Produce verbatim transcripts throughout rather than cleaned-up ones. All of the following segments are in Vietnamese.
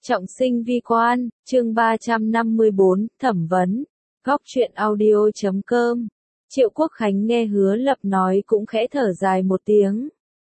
Trọng sinh vi quan, chương ba trăm năm mươi bốn, thẩm vấn. Góc truyện audio chấm com. Triệu Quốc Khánh nghe Hứa Lập nói cũng khẽ thở dài một tiếng.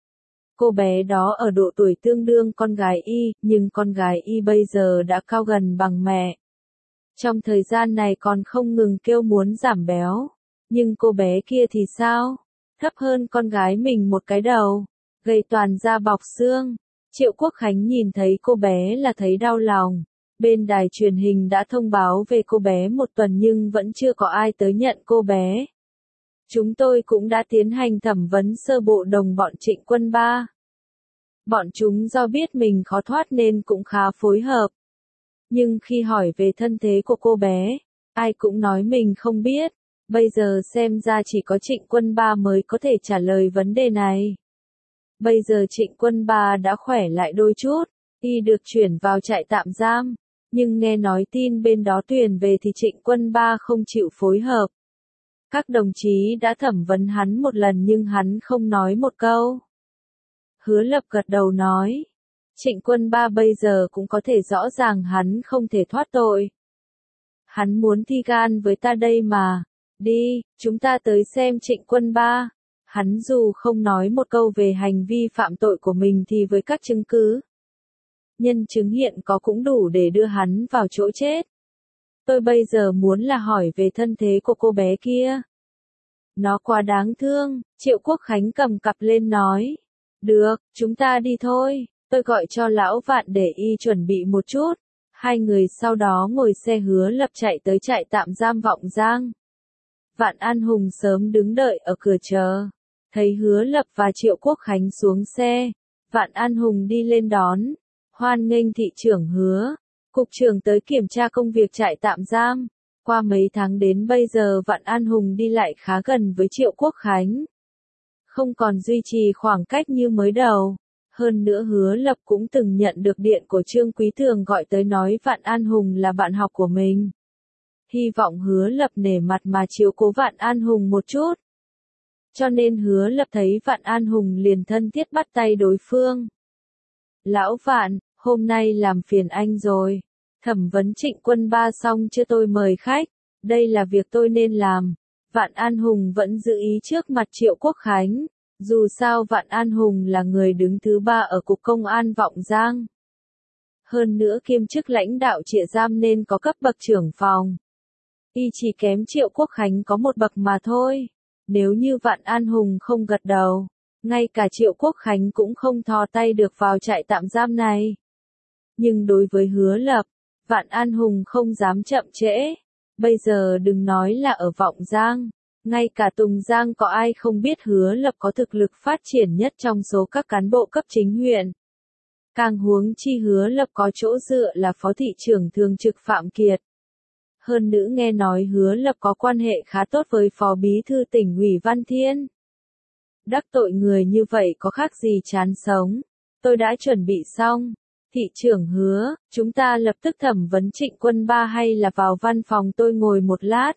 Cô bé đó ở độ tuổi tương đương con gái y, nhưng con gái y bây giờ đã cao gần bằng mẹ. Trong thời gian này còn không ngừng kêu muốn giảm béo. Nhưng cô bé kia thì sao? Thấp hơn con gái mình một cái đầu, gầy toàn da bọc xương. Triệu Quốc Khánh nhìn thấy cô bé là thấy đau lòng. Bên đài truyền hình đã thông báo về cô bé một tuần nhưng vẫn chưa có ai tới nhận cô bé. Chúng tôi cũng đã tiến hành thẩm vấn sơ bộ đồng bọn Trịnh Quân Ba. Bọn chúng do biết mình khó thoát nên cũng khá phối hợp. Nhưng khi hỏi về thân thế của cô bé, ai cũng nói mình không biết. Bây giờ xem ra chỉ có Trịnh Quân Ba mới có thể trả lời vấn đề này. Bây giờ Trịnh Quân Ba đã khỏe lại đôi chút, y được chuyển vào trại tạm giam, nhưng nghe nói tin bên đó tuyển về thì Trịnh Quân Ba không chịu phối hợp. Các đồng chí đã thẩm vấn hắn một lần nhưng hắn không nói một câu. Hứa Lập gật đầu nói, Trịnh Quân Ba bây giờ cũng có thể rõ ràng hắn không thể thoát tội. Hắn muốn thi gan với ta đây mà, đi, chúng ta tới xem Trịnh Quân Ba. Hắn dù không nói một câu về hành vi phạm tội của mình thì với các chứng cứ, nhân chứng hiện có cũng đủ để đưa hắn vào chỗ chết. Tôi bây giờ muốn là hỏi về thân thế của cô bé kia. Nó quá đáng thương, Triệu Quốc Khánh cầm cặp lên nói. Được, chúng ta đi thôi, tôi gọi cho lão Vạn để y chuẩn bị một chút. Hai người sau đó ngồi xe Hứa Lập chạy tới trại tạm giam Vọng Giang. Vạn An Hùng sớm đứng đợi ở cửa chờ. Thấy Hứa Lập và Triệu Quốc Khánh xuống xe, Vạn An Hùng đi lên đón. Hoan nghênh thị trưởng Hứa, cục trưởng tới kiểm tra công việc trại tạm giam. Qua mấy tháng đến bây giờ Vạn An Hùng đi lại khá gần với Triệu Quốc Khánh. Không còn duy trì khoảng cách như mới đầu. Hơn nữa Hứa Lập cũng từng nhận được điện của Trương Quý Thường gọi tới nói Vạn An Hùng là bạn học của mình. Hy vọng Hứa Lập nể mặt mà chiếu cố Vạn An Hùng một chút. Cho nên Hứa Lập thấy Vạn An Hùng liền thân thiết bắt tay đối phương. Lão Vạn, hôm nay làm phiền anh rồi. Thẩm vấn Trịnh Quân Ba xong chưa tôi mời khách. Đây là việc tôi nên làm. Vạn An Hùng vẫn giữ ý trước mặt Triệu Quốc Khánh. Dù sao Vạn An Hùng là người đứng thứ ba ở Cục Công an Vọng Giang. Hơn nữa kiêm chức lãnh đạo trại giam nên có cấp bậc trưởng phòng. Y chỉ kém Triệu Quốc Khánh có một bậc mà thôi. Nếu như Vạn An Hùng không gật đầu, ngay cả Triệu Quốc Khánh cũng không thò tay được vào trại tạm giam này. Nhưng đối với Hứa Lập, Vạn An Hùng không dám chậm trễ. Bây giờ đừng nói là ở Vọng Giang, ngay cả Tùng Giang có ai không biết Hứa Lập có thực lực phát triển nhất trong số các cán bộ cấp chính huyện. Càng huống chi Hứa Lập có chỗ dựa là phó thị trưởng thường trực Phạm Kiệt. Hơn nữa nghe nói Hứa Lập có quan hệ khá tốt với phó bí thư tỉnh ủy Văn Thiên. Đắc tội người như vậy có khác gì chán sống. Tôi đã chuẩn bị xong. Thị trưởng Hứa, chúng ta lập tức thẩm vấn Trịnh Quân Ba hay là vào văn phòng tôi ngồi một lát.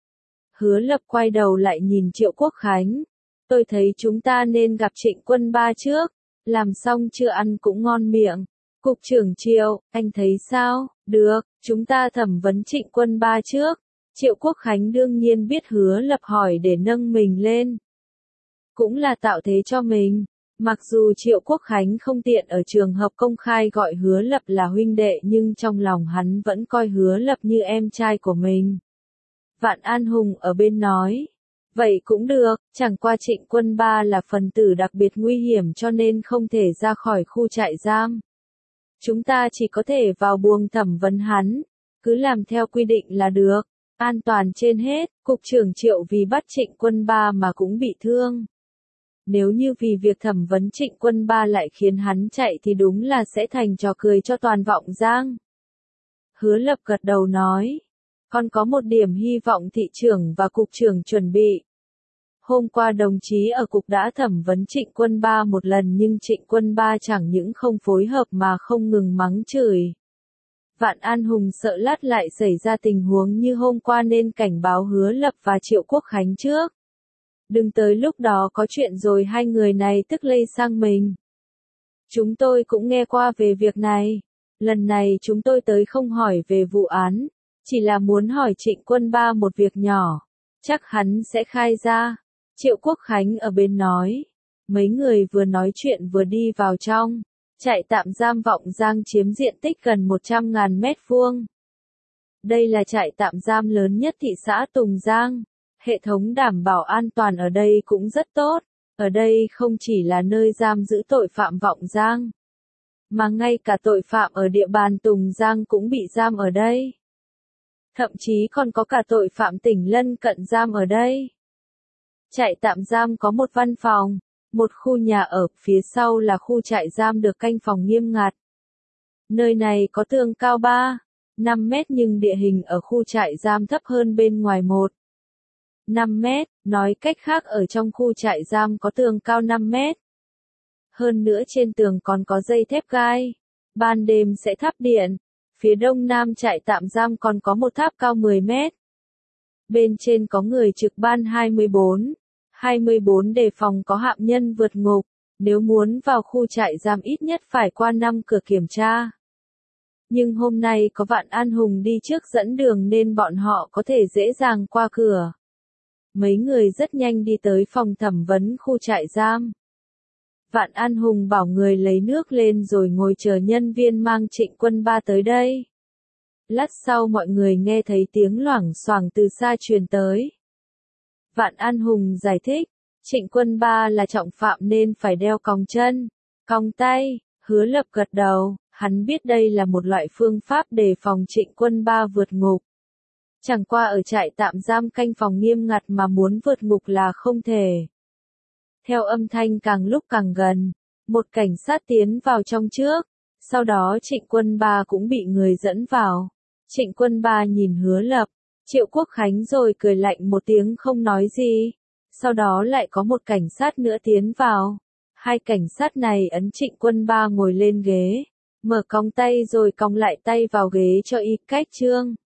Hứa Lập quay đầu lại nhìn Triệu Quốc Khánh. Tôi thấy chúng ta nên gặp Trịnh Quân Ba trước. Làm xong chưa ăn cũng ngon miệng. Cục trưởng Triệu, anh thấy sao? Được, chúng ta thẩm vấn Trịnh Quân Ba trước. Triệu Quốc Khánh đương nhiên biết Hứa Lập hỏi để nâng mình lên. Cũng là tạo thế cho mình. Mặc dù Triệu Quốc Khánh không tiện ở trường hợp công khai gọi Hứa Lập là huynh đệ nhưng trong lòng hắn vẫn coi Hứa Lập như em trai của mình. Vạn An Hùng ở bên nói. Vậy cũng được, chẳng qua Trịnh Quân Ba là phần tử đặc biệt nguy hiểm cho nên không thể ra khỏi khu trại giam. Chúng ta chỉ có thể vào buồng thẩm vấn hắn, cứ làm theo quy định là được, an toàn trên hết. Cục trưởng Triệu vì bắt Trịnh Quân Ba mà cũng bị thương. Nếu như vì việc thẩm vấn Trịnh Quân Ba lại khiến hắn chạy thì đúng là sẽ thành trò cười cho toàn Vọng Giang. Hứa Lập gật đầu nói, còn có một điểm hy vọng thị trưởng và cục trưởng chuẩn bị. Hôm qua đồng chí ở cục đã thẩm vấn Trịnh Quân Ba một lần nhưng Trịnh Quân Ba chẳng những không phối hợp mà không ngừng mắng chửi. Vạn An Hùng sợ lát lại xảy ra tình huống như hôm qua nên cảnh báo Hứa Lập và Triệu Quốc Khánh trước. Đừng tới lúc đó có chuyện rồi hai người này tức lây sang mình. Chúng tôi cũng nghe qua về việc này. Lần này chúng tôi tới không hỏi về vụ án, chỉ là muốn hỏi Trịnh Quân Ba một việc nhỏ, chắc hắn sẽ khai ra. Triệu Quốc Khánh ở bên nói. Mấy người vừa nói chuyện vừa đi vào trong. Trại tạm giam Vọng Giang chiếm diện tích gần một trăm nghìn mét vuông. Đây là trại tạm giam lớn nhất thị xã Tùng Giang. Hệ thống đảm bảo an toàn ở đây cũng rất tốt. Ở đây không chỉ là nơi giam giữ tội phạm Vọng Giang, mà ngay cả tội phạm ở địa bàn Tùng Giang cũng bị giam ở đây. Thậm chí còn có cả tội phạm tỉnh lân cận giam ở đây. Trại tạm giam có một văn phòng, một khu nhà ở, phía sau là khu trại giam được canh phòng nghiêm ngặt. Nơi này có tường cao ba, năm mét nhưng địa hình ở khu trại giam thấp hơn bên ngoài một, năm mét, nói cách khác ở trong khu trại giam có tường cao năm mét. Hơn nữa trên tường còn có dây thép gai, ban đêm sẽ thắp điện. Phía đông nam trại tạm giam còn có một tháp cao mười mét. Bên trên có người trực ban hai mươi bốn, hai mươi bốn đề phòng có hạm nhân vượt ngục, nếu muốn vào khu trại giam ít nhất phải qua năm cửa kiểm tra. Nhưng hôm nay có Vạn An Hùng đi trước dẫn đường nên bọn họ có thể dễ dàng qua cửa. Mấy người rất nhanh đi tới phòng thẩm vấn khu trại giam. Vạn An Hùng bảo người lấy nước lên rồi ngồi chờ nhân viên mang Trịnh Quân Ba tới đây. Lát sau mọi người nghe thấy tiếng loảng xoảng từ xa truyền tới. Vạn An Hùng giải thích, Trịnh Quân Ba là trọng phạm nên phải đeo còng chân, còng tay. Hứa Lập gật đầu, hắn biết đây là một loại phương pháp đề phòng Trịnh Quân Ba vượt ngục. Chẳng qua ở trại tạm giam canh phòng nghiêm ngặt mà muốn vượt ngục là không thể. Theo âm thanh càng lúc càng gần, một cảnh sát tiến vào trong trước, sau đó Trịnh Quân Ba cũng bị người dẫn vào. Trịnh Quân Ba nhìn Hứa Lập, Triệu Quốc Khánh rồi cười lạnh một tiếng không nói gì. Sau đó lại có một cảnh sát nữa tiến vào. Hai cảnh sát này ấn Trịnh Quân Ba ngồi lên ghế, mở còng tay rồi còng lại tay vào ghế cho y cách trương.